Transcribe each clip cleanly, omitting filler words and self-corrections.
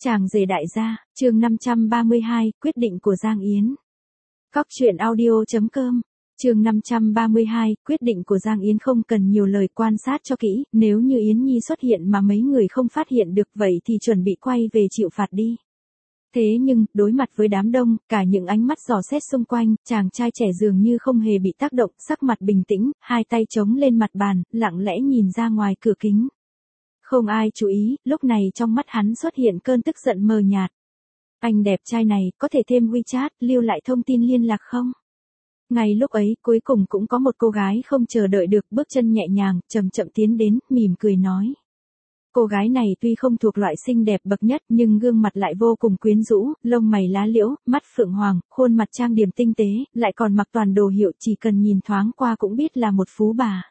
Chàng rể đại gia, chương 532, quyết định của Giang Yến. Cóc truyện audio.com. Chương 532, quyết định của Giang Yến không cần nhiều lời, quan sát cho kỹ, nếu như Yến Nhi xuất hiện mà mấy người không phát hiện được vậy thì chuẩn bị quay về chịu phạt đi. Thế nhưng, đối mặt với đám đông, cả những ánh mắt dò xét xung quanh, chàng trai trẻ dường như không hề bị tác động, sắc mặt bình tĩnh, hai tay chống lên mặt bàn, lặng lẽ nhìn ra ngoài cửa kính. Không ai chú ý, lúc này trong mắt hắn xuất hiện cơn tức giận mờ nhạt. Anh đẹp trai này, có thể thêm WeChat, lưu lại thông tin liên lạc không? Ngay lúc ấy, cuối cùng cũng có một cô gái không chờ đợi được, bước chân nhẹ nhàng, chậm chậm tiến đến, mỉm cười nói. Cô gái này tuy không thuộc loại xinh đẹp bậc nhất nhưng gương mặt lại vô cùng quyến rũ, lông mày lá liễu, mắt phượng hoàng, khuôn mặt trang điểm tinh tế, lại còn mặc toàn đồ hiệu, chỉ cần nhìn thoáng qua cũng biết là một phú bà.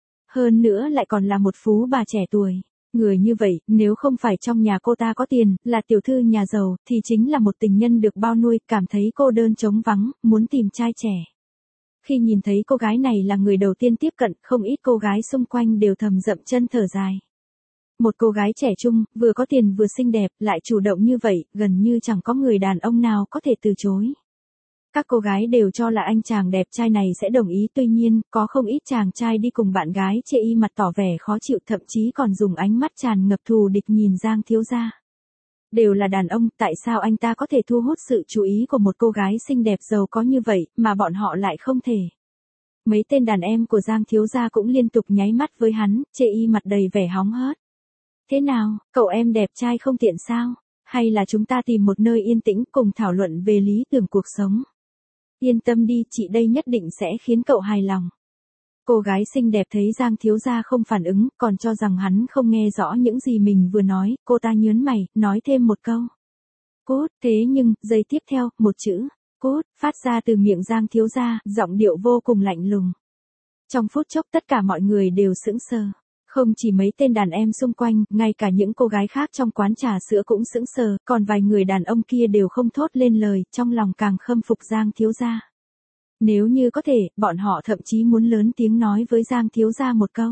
Hơn nữa lại còn là một phú bà trẻ tuổi. Người như vậy, nếu không phải trong nhà cô ta có tiền, là tiểu thư nhà giàu, thì chính là một tình nhân được bao nuôi, cảm thấy cô đơn trống vắng, muốn tìm trai trẻ. Khi nhìn thấy cô gái này là người đầu tiên tiếp cận, không ít cô gái xung quanh đều thầm dậm chân thở dài. Một cô gái trẻ trung, vừa có tiền vừa xinh đẹp, lại chủ động như vậy, gần như chẳng có người đàn ông nào có thể từ chối. Các cô gái đều cho là anh chàng đẹp trai này sẽ đồng ý, tuy nhiên, có không ít chàng trai đi cùng bạn gái chê y mặt tỏ vẻ khó chịu, thậm chí còn dùng ánh mắt tràn ngập thù địch nhìn Giang thiếu gia. Đều là đàn ông, tại sao anh ta có thể thu hút sự chú ý của một cô gái xinh đẹp giàu có như vậy, mà bọn họ lại không thể. Mấy tên đàn em của Giang thiếu gia cũng liên tục nháy mắt với hắn, chê y mặt đầy vẻ hóng hớt. Thế nào, cậu em đẹp trai không tiện sao? Hay là chúng ta tìm một nơi yên tĩnh cùng thảo luận về lý tưởng cuộc sống? Yên tâm đi, chị đây nhất định sẽ khiến cậu hài lòng. Cô gái xinh đẹp thấy Giang thiếu gia không phản ứng, còn cho rằng hắn không nghe rõ những gì mình vừa nói, cô ta nhớn mày, nói thêm một câu. Cút, thế nhưng, giây tiếp theo, một chữ, cút, phát ra từ miệng Giang thiếu gia, giọng điệu vô cùng lạnh lùng. Trong phút chốc tất cả mọi người đều sững sờ. Không chỉ mấy tên đàn em xung quanh, ngay cả những cô gái khác trong quán trà sữa cũng sững sờ, còn vài người đàn ông kia đều không thốt lên lời, trong lòng càng khâm phục Giang thiếu gia. Nếu như có thể, bọn họ thậm chí muốn lớn tiếng nói với Giang thiếu gia một câu.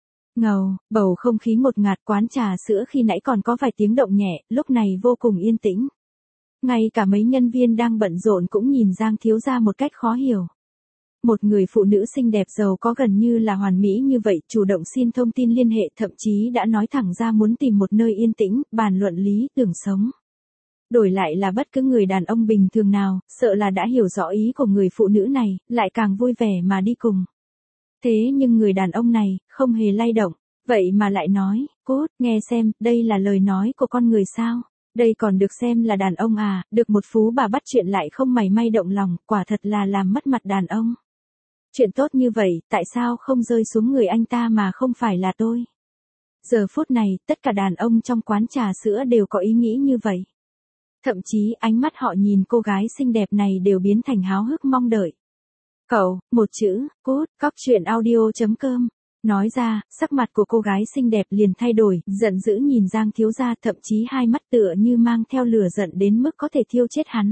Ngầu, bầu không khí ngột ngạt, quán trà sữa khi nãy còn có vài tiếng động nhẹ, lúc này vô cùng yên tĩnh. Ngay cả mấy nhân viên đang bận rộn cũng nhìn Giang thiếu gia một cách khó hiểu. Một người phụ nữ xinh đẹp giàu có gần như là hoàn mỹ như vậy, chủ động xin thông tin liên hệ, thậm chí đã nói thẳng ra muốn tìm một nơi yên tĩnh, bàn luận lý tưởng sống. Đổi lại là bất cứ người đàn ông bình thường nào, sợ là đã hiểu rõ ý của người phụ nữ này, lại càng vui vẻ mà đi cùng. Thế nhưng người đàn ông này, không hề lay động, vậy mà lại nói, cút, nghe xem, đây là lời nói của con người sao? Đây còn được xem là đàn ông à, được một phú bà bắt chuyện lại không mảy may động lòng, quả thật là làm mất mặt đàn ông. Chuyện tốt như vậy, tại sao không rơi xuống người anh ta mà không phải là tôi? Giờ phút này, tất cả đàn ông trong quán trà sữa đều có ý nghĩ như vậy. Thậm chí, ánh mắt họ nhìn cô gái xinh đẹp này đều biến thành háo hức mong đợi. Cậu, một chữ, cút, cóc truyện audio.com. Nói ra, sắc mặt của cô gái xinh đẹp liền thay đổi, giận dữ nhìn Giang thiếu gia, thậm chí hai mắt tựa như mang theo lửa giận đến mức có thể thiêu chết hắn.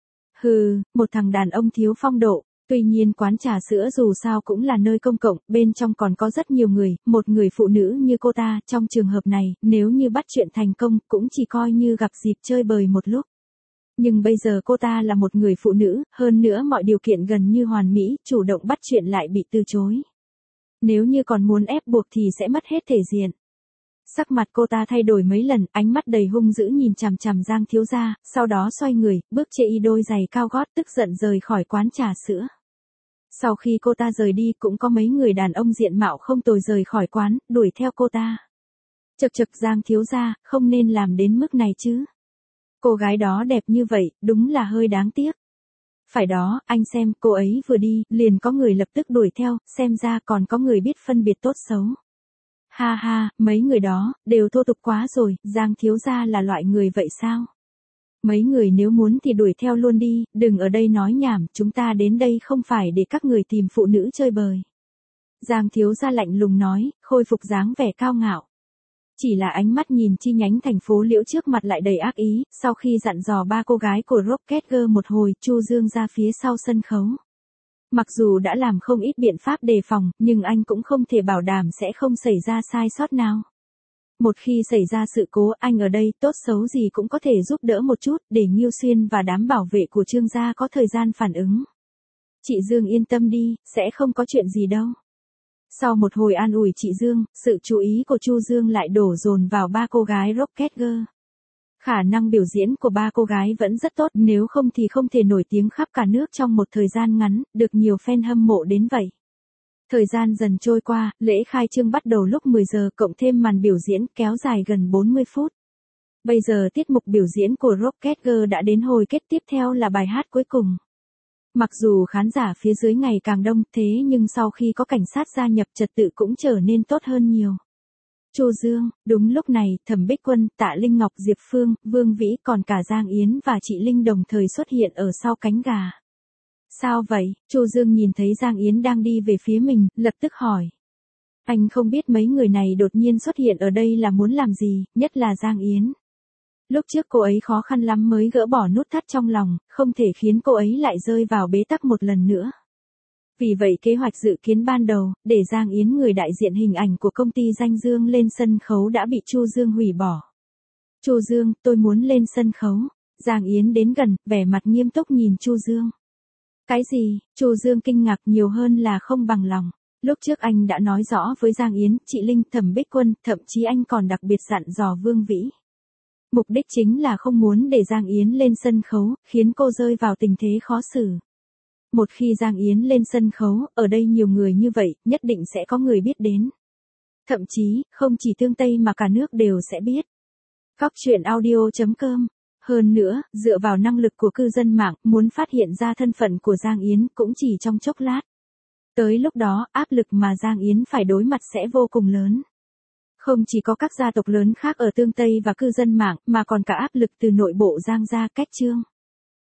Hừ, một thằng đàn ông thiếu phong độ. Tuy nhiên quán trà sữa dù sao cũng là nơi công cộng, bên trong còn có rất nhiều người, một người phụ nữ như cô ta, trong trường hợp này, nếu như bắt chuyện thành công, cũng chỉ coi như gặp dịp chơi bời một lúc. Nhưng bây giờ cô ta là một người phụ nữ, hơn nữa mọi điều kiện gần như hoàn mỹ, chủ động bắt chuyện lại bị từ chối. Nếu như còn muốn ép buộc thì sẽ mất hết thể diện. Sắc mặt cô ta thay đổi mấy lần, ánh mắt đầy hung dữ nhìn chằm chằm Giang thiếu gia, sau đó xoay người, bước chê y đôi giày cao gót, tức giận rời khỏi quán trà sữa. Sau khi cô ta rời đi cũng có mấy người đàn ông diện mạo không tồi rời khỏi quán, đuổi theo cô ta. Chậc chậc Giang thiếu gia, không nên làm đến mức này chứ. Cô gái đó đẹp như vậy, đúng là hơi đáng tiếc. Phải đó, anh xem, cô ấy vừa đi, liền có người lập tức đuổi theo, xem ra còn có người biết phân biệt tốt xấu. Ha ha, mấy người đó, đều thô tục quá rồi, Giang thiếu gia là loại người vậy sao? Mấy người nếu muốn thì đuổi theo luôn đi, đừng ở đây nói nhảm, chúng ta đến đây không phải để các người tìm phụ nữ chơi bời. Giang thiếu gia lạnh lùng nói, khôi phục dáng vẻ cao ngạo. Chỉ là ánh mắt nhìn chi nhánh thành phố Liễu trước mặt lại đầy ác ý, sau khi dặn dò ba cô gái của Rocket Girl một hồi, Chu Dương ra phía sau sân khấu. Mặc dù đã làm không ít biện pháp đề phòng, nhưng anh cũng không thể bảo đảm sẽ không xảy ra sai sót nào. Một khi xảy ra sự cố anh ở đây tốt xấu gì cũng có thể giúp đỡ một chút để Ngưu Xuyên và đám bảo vệ của Trương gia có thời gian phản ứng. Chị Dương yên tâm đi, sẽ không có chuyện gì đâu. Sau một hồi an ủi chị Dương, sự chú ý của Chu Dương lại đổ dồn vào ba cô gái Rocket Girl. Khả năng biểu diễn của ba cô gái vẫn rất tốt, nếu không thì không thể nổi tiếng khắp cả nước trong một thời gian ngắn, được nhiều fan hâm mộ đến vậy. Thời gian dần trôi qua, lễ khai trương bắt đầu lúc 10 giờ cộng thêm màn biểu diễn kéo dài gần 40 phút. Bây giờ tiết mục biểu diễn của Rocket Girl đã đến hồi kết, tiếp theo là bài hát cuối cùng. Mặc dù khán giả phía dưới ngày càng đông thế nhưng sau khi có cảnh sát gia nhập trật tự cũng trở nên tốt hơn nhiều. Chu Dương, đúng lúc này, Thẩm Bích Quân, Tạ Linh Ngọc, Diệp Phương, Vương Vĩ còn cả Giang Yến và chị Linh đồng thời xuất hiện ở sau cánh gà. Sao vậy? Chu Dương nhìn thấy Giang Yến đang đi về phía mình, lập tức hỏi. Anh không biết mấy người này đột nhiên xuất hiện ở đây là muốn làm gì, nhất là Giang Yến. Lúc trước cô ấy khó khăn lắm mới gỡ bỏ nút thắt trong lòng, không thể khiến cô ấy lại rơi vào bế tắc một lần nữa. Vì vậy kế hoạch dự kiến ban đầu, để Giang Yến người đại diện hình ảnh của công ty Danh Dương lên sân khấu đã bị Chu Dương hủy bỏ. Chu Dương, tôi muốn lên sân khấu. Giang Yến đến gần, vẻ mặt nghiêm túc nhìn Chu Dương. Cái gì? Chu Dương kinh ngạc nhiều hơn là không bằng lòng. Lúc trước anh đã nói rõ với Giang Yến, chị Linh, Thẩm Bích Quân, thậm chí anh còn đặc biệt dặn dò Vương Vĩ. Mục đích chính là không muốn để Giang Yến lên sân khấu, khiến cô rơi vào tình thế khó xử. Một khi Giang Yến lên sân khấu, ở đây nhiều người như vậy, nhất định sẽ có người biết đến. Thậm chí, không chỉ Tương Tây mà cả nước đều sẽ biết. Cóc truyện audio.com. Hơn nữa, dựa vào năng lực của cư dân mạng, muốn phát hiện ra thân phận của Giang Yến cũng chỉ trong chốc lát. Tới lúc đó, áp lực mà Giang Yến phải đối mặt sẽ vô cùng lớn. Không chỉ có các gia tộc lớn khác ở Tương Tây và cư dân mạng, mà còn cả áp lực từ nội bộ Giang gia, Cách Trương.